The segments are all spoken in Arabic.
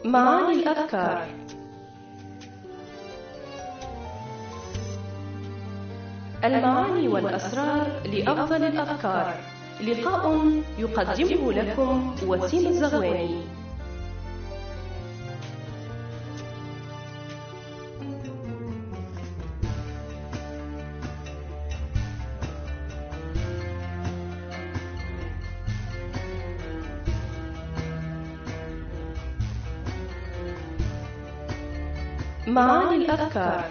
معاني الأفكار. المعاني والأسرار لأفضل الأفكار. لقاء يقدمه لكم وسيم الزغواني. معاني الأفكار.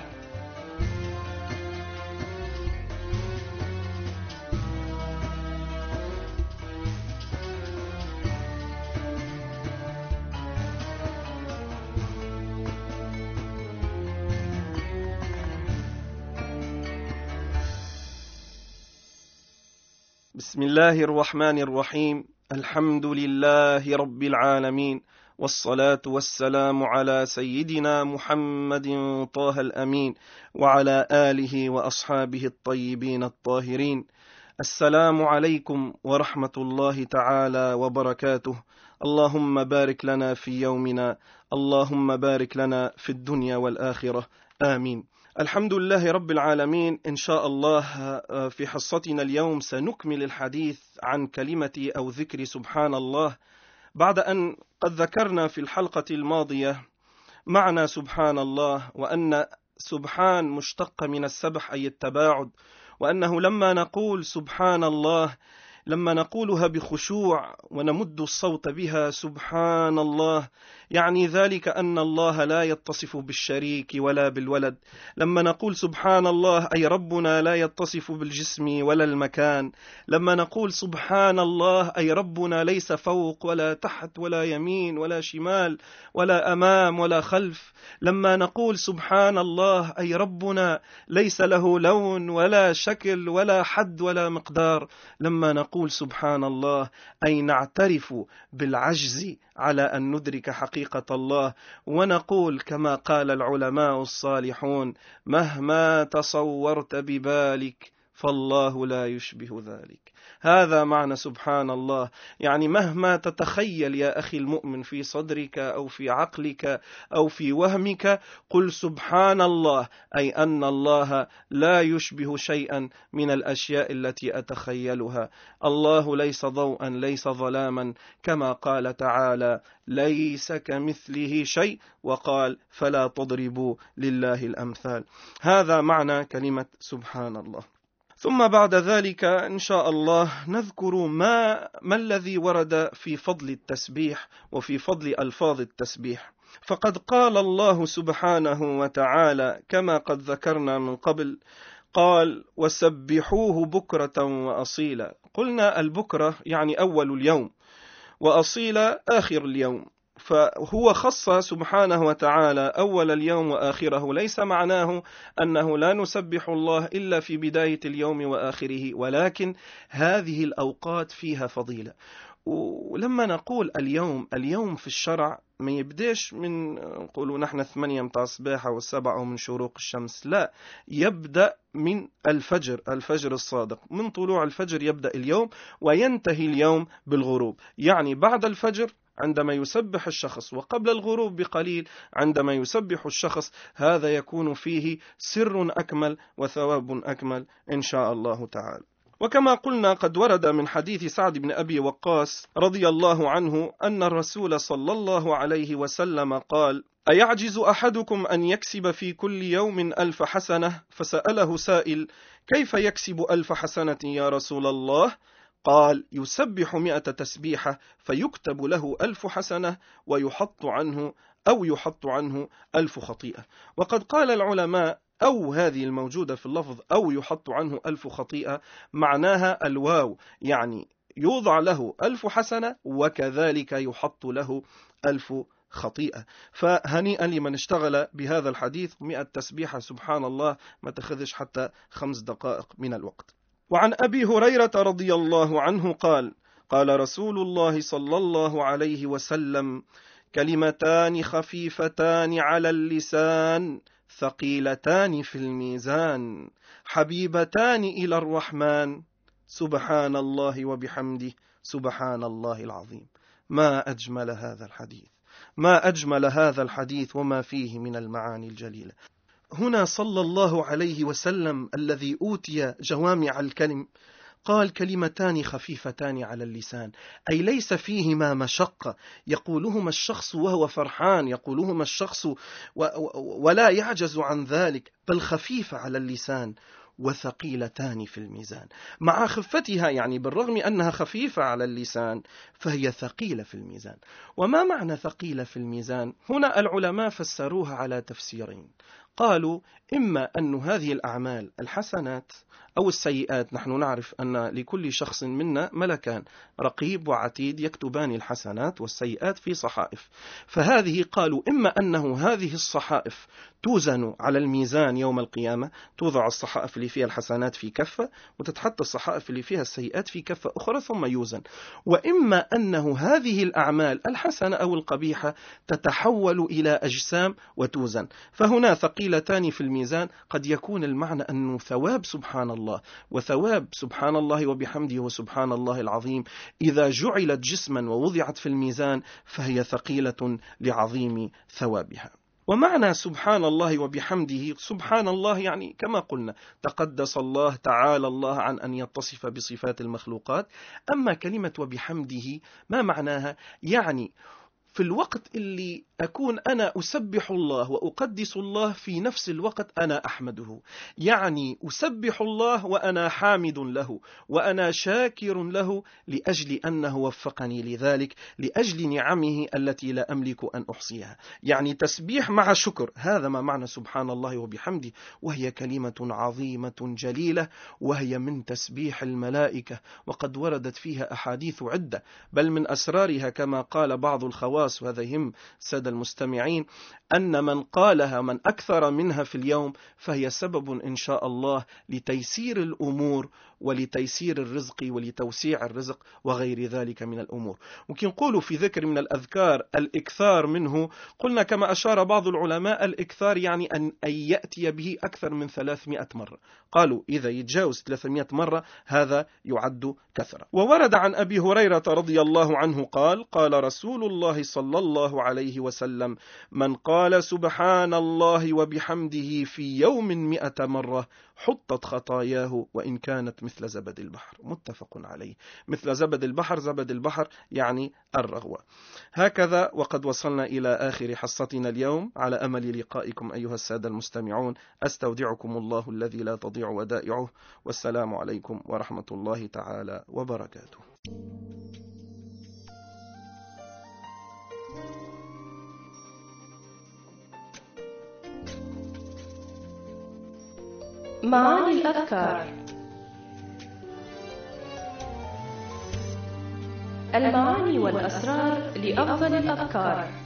بسم الله الرحمن الرحيم. الحمد لله رب العالمين، والصلاة والسلام على سيدنا محمد طه الأمين وعلى آله وأصحابه الطيبين الطاهرين. السلام عليكم ورحمة الله تعالى وبركاته. اللهم بارك لنا في يومنا، اللهم بارك لنا في الدنيا والآخرة، آمين. الحمد لله رب العالمين. إن شاء الله في حصتنا اليوم سنكمل الحديث عن كلمة أو ذكر سبحان الله، بعد أن قد ذكرنا في الحلقة الماضية معنى سبحان الله، وأن سبحان مشتق من السبح أي التباعد، وأنه لما نقول سبحان الله، لما نقولها بخشوع ونمد الصوت بها سبحان الله، يعني ذلك أن الله لا يتصف بالشريك ولا بالولد. لما نقول سبحان الله أي ربنا لا يتصف بالجسم ولا المكان. لما نقول سبحان الله أي ربنا ليس فوق ولا تحت ولا يمين ولا شمال ولا أمام ولا خلف. لما نقول سبحان الله أي ربنا ليس له لون ولا شكل ولا حد ولا مقدار. لما نقول سبحان الله أي نعترف بالعجز على أن ندرك حقيقة الله، ونقول كما قال العلماء الصالحون: مهما تصورت ببالك فالله لا يشبه ذلك. هذا معنى سبحان الله، يعني مهما تتخيل يا أخي المؤمن في صدرك أو في عقلك أو في وهمك، قل سبحان الله، أي أن الله لا يشبه شيئا من الأشياء التي أتخيلها. الله ليس ضوءا ليس ظلاما، كما قال تعالى: ليس كمثله شيء، وقال: فلا تضربوا لله الأمثال. هذا معنى كلمة سبحان الله. ثم بعد ذلك إن شاء الله نذكر ما الذي ورد في فضل التسبيح وفي فضل ألفاظ التسبيح. فقد قال الله سبحانه وتعالى كما قد ذكرنا من قبل، قال: وسبحوه بكرة وأصيلا. قلنا البكرة يعني أول اليوم، وأصيلا آخر اليوم، فهو خص سبحانه وتعالى أول اليوم وآخره. ليس معناه أنه لا نسبح الله إلا في بداية اليوم وآخره، ولكن هذه الأوقات فيها فضيلة. ولما نقول اليوم في الشرع ما يبدأش من نقولوا نحن 8 متاع الصباح أو 7 أو من شروق الشمس، لا، يبدأ من الفجر الصادق. من طلوع الفجر يبدأ اليوم وينتهي اليوم بالغروب، يعني بعد الفجر عندما يسبح الشخص وقبل الغروب بقليل عندما يسبح الشخص، هذا يكون فيه سر أكمل وثواب أكمل إن شاء الله تعالى. وكما قلنا قد ورد من حديث سعد بن أبي وقاص رضي الله عنه أن الرسول صلى الله عليه وسلم قال: أيعجز أحدكم أن يكسب في كل يوم 1000 حسنة؟ فسأله سائل: كيف يكسب 1000 حسنة يا رسول الله؟ قال: يسبح 100 تسبيحة فيكتب له 1000 حسنة ويحط عنه 1000 خطيئة. وقد قال العلماء أو هذه الموجودة في اللفظ أو يحط عنه 1000 خطيئة معناها الواو، يعني يوضع له 1000 حسنة وكذلك يحط له 1000 خطيئة. فهنيئا لمن اشتغل بهذا الحديث. 100 تسبيحة سبحان الله ما تأخذش حتى 5 دقائق من الوقت. وعن أبي هريرة رضي الله عنه قال: قال رسول الله صلى الله عليه وسلم: كلمتان خفيفتان على اللسان ثقيلتان في الميزان حبيبتان إلى الرحمن سبحان الله وبحمده سبحان الله العظيم. ما أجمل هذا الحديث، ما أجمل هذا الحديث وما فيه من المعاني الجليلة. هنا صلى الله عليه وسلم الذي أوتي جوامع الكلم قال كلمتان خفيفتان على اللسان، أي ليس فيهما مشقة يقولهما الشخص وهو فرحان، يقولهما الشخص ولا يعجز عن ذلك، بل خفيفة على اللسان وثقيلتان في الميزان. مع خفتها، يعني بالرغم أنها خفيفة على اللسان فهي ثقيلة في الميزان. وما معنى ثقيلة في الميزان؟ هنا العلماء فسروها على تفسيرين. قالوا إما أن هذه الأعمال الحسنات أو السيئات، نحن نعرف أن لكل شخص منا ملكان رقيب وعتيد يكتبان الحسنات والسيئات في صحائف، فهذه قالوا إما أنه هذه الصحائف توزن على الميزان يوم القيامة، توضع الصحائف اللي فيها الحسنات في كفة وتتحط الصحائف اللي فيها السيئات في كفة أخرى ثم يوزن، وإما أنه هذه الأعمال الحسنة أو القبيحة تتحول إلى أجسام وتوزن. فهنا ثقيلتان في الميزان قد يكون المعنى أنه ثواب سبحان الله وثواب سبحان الله وبحمده وسبحان الله العظيم إذا جعلت جسما ووضعت في الميزان فهي ثقيلة لعظيم ثوابها. ومعنى سبحان الله وبحمده، سبحان الله يعني كما قلنا تقدس الله تعالى الله عن أن يتصف بصفات المخلوقات. أما كلمة وبحمده ما معناها؟ يعني في الوقت اللي أكون أنا أسبح الله وأقدس الله في نفس الوقت أنا أحمده، يعني أسبح الله وأنا حامد له وأنا شاكر له لأجل أنه وفقني لذلك، لأجل نعمه التي لا أملك أن أحصيها. يعني تسبيح مع شكر، هذا ما معنى سبحان الله وبحمده. وهي كلمة عظيمة جليلة، وهي من تسبيح الملائكة، وقد وردت فيها أحاديث عدة، بل من أسرارها كما قال بعض الخواص، وهذا يهم سادة المستمعين، أن من قالها من أكثر منها في اليوم فهي سبب إن شاء الله لتيسير الأمور ولتيسير الرزق ولتوسيع الرزق وغير ذلك من الأمور. ممكن نقولوا في ذكر من الأذكار الإكثار منه، قلنا كما أشار بعض العلماء الإكثار يعني أن يأتي به أكثر من 300 مرة، قالوا إذا يتجاوز 300 مرة هذا يعد كثرة. وورد عن أبي هريرة رضي الله عنه قال قال رسول الله صلى الله عليه وسلم من قال سبحان الله وبحمده في يوم 100 مرة حطت خطاياه وإن كانت مثل زبد البحر. متفق عليه. مثل زبد البحر، زبد البحر يعني الرغوة. هكذا وقد وصلنا إلى آخر حصتنا اليوم، على أمل لقائكم أيها السادة المستمعون. أستودعكم الله الذي لا تضيع ودائعه، والسلام عليكم ورحمة الله تعالى وبركاته. معاني الأذكار. المعاني والأسرار لأفضل الأذكار.